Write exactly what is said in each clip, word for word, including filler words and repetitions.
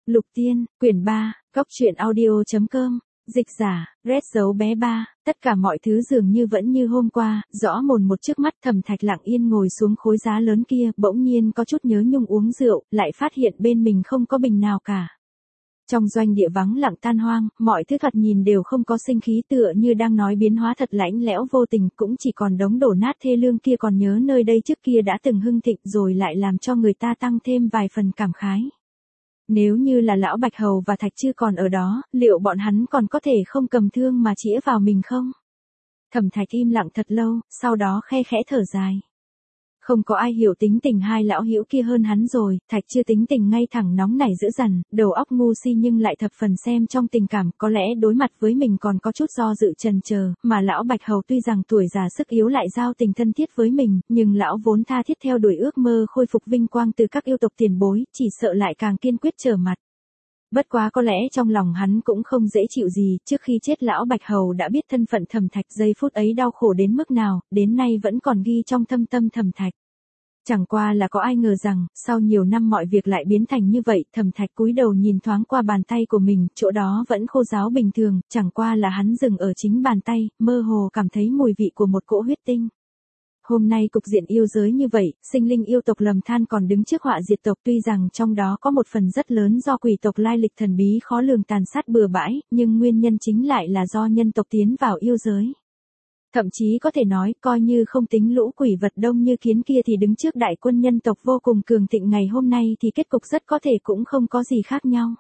Lục Tiên, quyển ba, góc truyện audio.com, dịch giả, Red dấu bé ba, tất cả mọi thứ dường như vẫn như hôm qua, rõ mồn một trước mắt. Thẩm Thạch lặng yên ngồi xuống khối giá lớn kia, bỗng nhiên có chút nhớ nhung uống rượu, lại phát hiện bên mình không có bình nào cả. Trong doanh địa vắng lặng tan hoang, mọi thứ thoạt nhìn đều không có sinh khí, tựa như đang nói biến hóa thật lạnh lẽo vô tình, cũng chỉ còn đống đổ nát thê lương kia. Còn nhớ nơi đây trước kia đã từng hưng thịnh, rồi lại làm cho người ta tăng thêm vài phần cảm khái. Nếu như là lão Bạch Hầu và Thạch Chư còn ở đó, liệu bọn hắn còn có thể không cầm thương mà chĩa vào mình không? Thẩm Thạch im lặng thật lâu, sau đó khe khẽ thở dài. Không có ai hiểu tính tình hai lão hữu kia hơn hắn rồi. Thạch Chư tính tình ngay thẳng nóng nảy dữ dằn, đầu óc ngu si nhưng lại thập phần xem trong tình cảm, có lẽ đối mặt với mình còn có chút do dự chần chờ, mà lão Bạch Hầu tuy rằng tuổi già sức yếu lại giao tình thân thiết với mình, nhưng lão vốn tha thiết theo đuổi ước mơ khôi phục vinh quang từ các yêu tộc tiền bối, chỉ sợ lại càng kiên quyết trở mặt. Bất quá có lẽ trong lòng hắn cũng không dễ chịu gì, trước khi chết lão Bạch Hầu đã biết thân phận Thẩm Thạch giây phút ấy đau khổ đến mức nào, đến nay vẫn còn ghi trong thâm tâm Thẩm Thạch. Chẳng qua là có ai ngờ rằng, sau nhiều năm mọi việc lại biến thành như vậy. Thẩm Thạch cúi đầu nhìn thoáng qua bàn tay của mình, chỗ đó vẫn khô ráo bình thường, chẳng qua là hắn dừng ở chính bàn tay, mơ hồ cảm thấy mùi vị của một cỗ huyết tinh. Hôm nay cục diện yêu giới như vậy, sinh linh yêu tộc lầm than còn đứng trước họa diệt tộc, tuy rằng trong đó có một phần rất lớn do quỷ tộc lai lịch thần bí khó lường tàn sát bừa bãi, nhưng nguyên nhân chính lại là do nhân tộc tiến vào yêu giới. Thậm chí có thể nói, coi như không tính lũ quỷ vật đông như kiến kia thì đứng trước đại quân nhân tộc vô cùng cường thịnh ngày hôm nay thì kết cục rất có thể cũng không có gì khác nhau.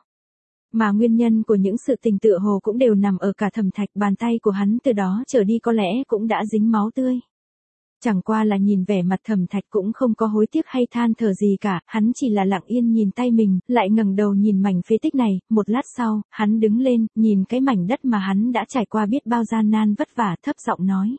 Mà nguyên nhân của những sự tình tựa hồ cũng đều nằm ở cả Thẩm Thạch, bàn tay của hắn từ đó trở đi có lẽ cũng đã dính máu tươi. Chẳng qua là nhìn vẻ mặt Thẩm Thạch cũng không có hối tiếc hay than thở gì cả, hắn chỉ là lặng yên nhìn tay mình, lại ngẩng đầu nhìn mảnh phế tích này. Một lát sau, hắn đứng lên, nhìn cái mảnh đất mà hắn đã trải qua biết bao gian nan vất vả, thấp giọng nói.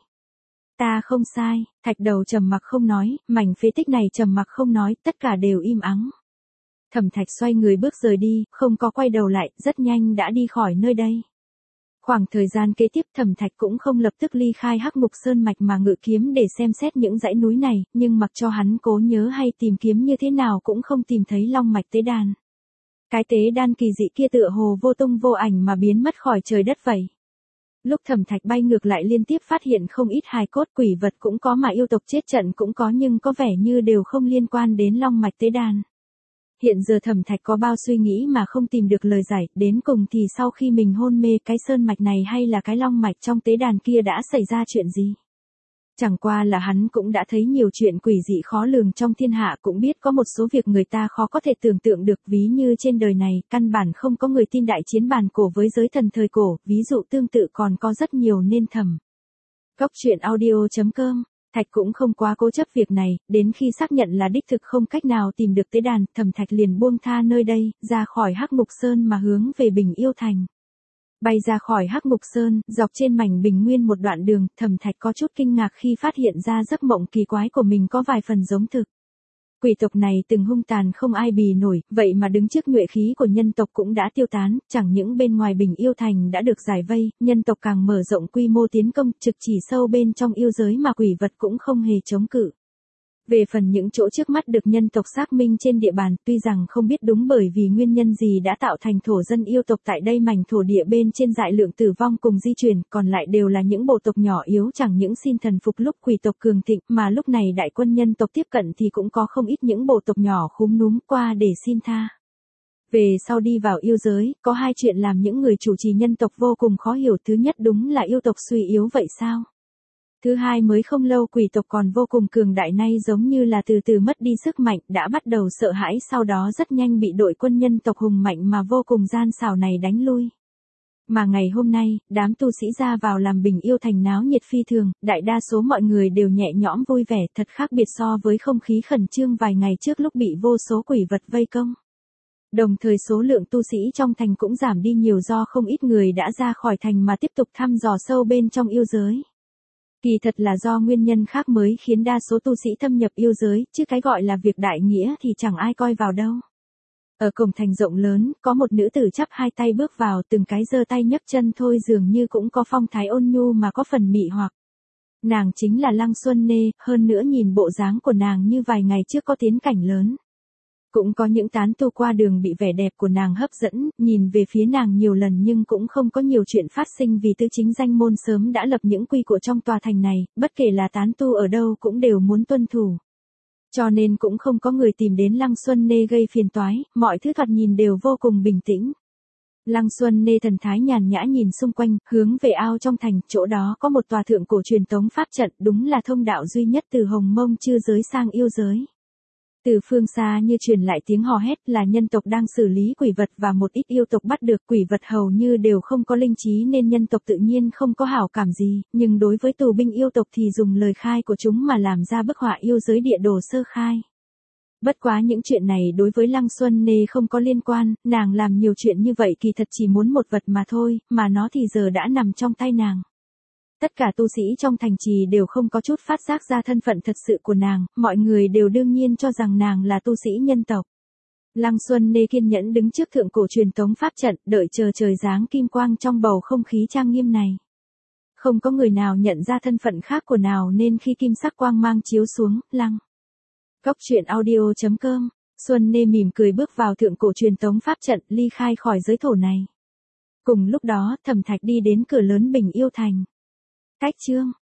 Ta không sai. Thạch Đầu trầm mặc không nói, mảnh phế tích này trầm mặc không nói, tất cả đều im ắng. Thẩm Thạch xoay người bước rời đi, không có quay đầu lại, rất nhanh đã đi khỏi nơi đây. Khoảng thời gian kế tiếp Thẩm Thạch cũng không lập tức ly khai Hắc Ngục Sơn mạch mà ngự kiếm để xem xét những dãy núi này, nhưng mặc cho hắn cố nhớ hay tìm kiếm như thế nào cũng không tìm thấy long mạch tế đàn. Cái tế đan kỳ dị kia tựa hồ vô tung vô ảnh mà biến mất khỏi trời đất vậy. Lúc Thẩm Thạch bay ngược lại liên tiếp phát hiện không ít hài cốt quỷ vật cũng có mà yêu tộc chết trận cũng có, nhưng có vẻ như đều không liên quan đến long mạch tế đàn. Hiện giờ Thẩm Thạch có bao suy nghĩ mà không tìm được lời giải, đến cùng thì sau khi mình hôn mê, cái sơn mạch này hay là cái long mạch trong tế đàn kia đã xảy ra chuyện gì? Chẳng qua là hắn cũng đã thấy nhiều chuyện quỷ dị khó lường trong thiên hạ, cũng biết có một số việc người ta khó có thể tưởng tượng được, ví như trên đời này, căn bản không có người tin đại chiến bàn cổ với giới thần thời cổ, ví dụ tương tự còn có rất nhiều nên thầm. Góc truyện audio.com. Thạch cũng không quá cố chấp việc này, đến khi xác nhận là đích thực không cách nào tìm được tế đàn, Thẩm Thạch liền buông tha nơi đây, ra khỏi Hắc Ngục Sơn mà hướng về Bình Yêu Thành. Bay ra khỏi Hắc Ngục Sơn, dọc trên mảnh bình nguyên một đoạn đường, Thẩm Thạch có chút kinh ngạc khi phát hiện ra giấc mộng kỳ quái của mình có vài phần giống thực. Quỷ tộc này từng hung tàn không ai bì nổi, vậy mà đứng trước nhuệ khí của nhân tộc cũng đã tiêu tán, chẳng những bên ngoài Bình Yêu Thành đã được giải vây, nhân tộc càng mở rộng quy mô tiến công, trực chỉ sâu bên trong yêu giới mà quỷ vật cũng không hề chống cự. Về phần những chỗ trước mắt được nhân tộc xác minh trên địa bàn, tuy rằng không biết đúng bởi vì nguyên nhân gì đã tạo thành thổ dân yêu tộc tại đây mảnh thổ địa bên trên dại lượng tử vong cùng di chuyển, còn lại đều là những bộ tộc nhỏ yếu chẳng những xin thần phục lúc quỷ tộc cường thịnh, mà lúc này đại quân nhân tộc tiếp cận thì cũng có không ít những bộ tộc nhỏ khúm núm qua để xin tha. Về sau đi vào yêu giới, có hai chuyện làm những người chủ trì nhân tộc vô cùng khó hiểu, thứ nhất đúng là yêu tộc suy yếu vậy sao? Thứ hai mới không lâu quỷ tộc còn vô cùng cường đại, nay giống như là từ từ mất đi sức mạnh, đã bắt đầu sợ hãi, sau đó rất nhanh bị đội quân nhân tộc hùng mạnh mà vô cùng gian xảo này đánh lui. Mà ngày hôm nay, đám tu sĩ ra vào làm Bình Yêu Thành náo nhiệt phi thường, đại đa số mọi người đều nhẹ nhõm vui vẻ, thật khác biệt so với không khí khẩn trương vài ngày trước lúc bị vô số quỷ vật vây công. Đồng thời số lượng tu sĩ trong thành cũng giảm đi nhiều do không ít người đã ra khỏi thành mà tiếp tục thăm dò sâu bên trong yêu giới. Kỳ thật là do nguyên nhân khác mới khiến đa số tu sĩ thâm nhập yêu giới, chứ cái gọi là việc đại nghĩa thì chẳng ai coi vào đâu. Ở cổng thành rộng lớn, có một nữ tử chắp hai tay bước vào, từng cái giơ tay nhấc chân thôi dường như cũng có phong thái ôn nhu mà có phần mị hoặc. Nàng chính là Lăng Xuân Nê, hơn nữa nhìn bộ dáng của nàng như vài ngày trước có tiến cảnh lớn. Cũng có những tán tu qua đường bị vẻ đẹp của nàng hấp dẫn, nhìn về phía nàng nhiều lần nhưng cũng không có nhiều chuyện phát sinh vì tứ chính danh môn sớm đã lập những quy củ trong tòa thành này, bất kể là tán tu ở đâu cũng đều muốn tuân thủ. Cho nên cũng không có người tìm đến Lăng Xuân Nê gây phiền toái, mọi thứ thoạt nhìn đều vô cùng bình tĩnh. Lăng Xuân Nê thần thái nhàn nhã nhìn xung quanh, hướng về ao trong thành, chỗ đó có một tòa thượng cổ truyền tống pháp trận, đúng là thông đạo duy nhất từ Hồng Mông chư giới sang yêu giới. Từ phương xa như truyền lại tiếng hò hét là nhân tộc đang xử lý quỷ vật và một ít yêu tộc bắt được quỷ vật hầu như đều không có linh trí nên nhân tộc tự nhiên không có hảo cảm gì, nhưng đối với tù binh yêu tộc thì dùng lời khai của chúng mà làm ra bức họa yêu giới địa đồ sơ khai. Bất quá những chuyện này đối với Lăng Xuân Nê không có liên quan, nàng làm nhiều chuyện như vậy kỳ thật chỉ muốn một vật mà thôi, mà nó thì giờ đã nằm trong tay nàng. Tất cả tu sĩ trong thành trì đều không có chút phát giác ra thân phận thật sự của nàng, mọi người đều đương nhiên cho rằng nàng là tu sĩ nhân tộc. Lăng Xuân Nê kiên nhẫn đứng trước thượng cổ truyền tống pháp trận, đợi chờ trời giáng kim quang trong bầu không khí trang nghiêm này. Không có người nào nhận ra thân phận khác của nào nên khi kim sắc quang mang chiếu xuống, Lăng. Cốc truyện audio chấm com, Xuân Nê mỉm cười bước vào thượng cổ truyền tống pháp trận, ly khai khỏi giới thổ này. Cùng lúc đó, Thẩm Thạch đi đến cửa lớn Bình Yêu Thành. Cách chương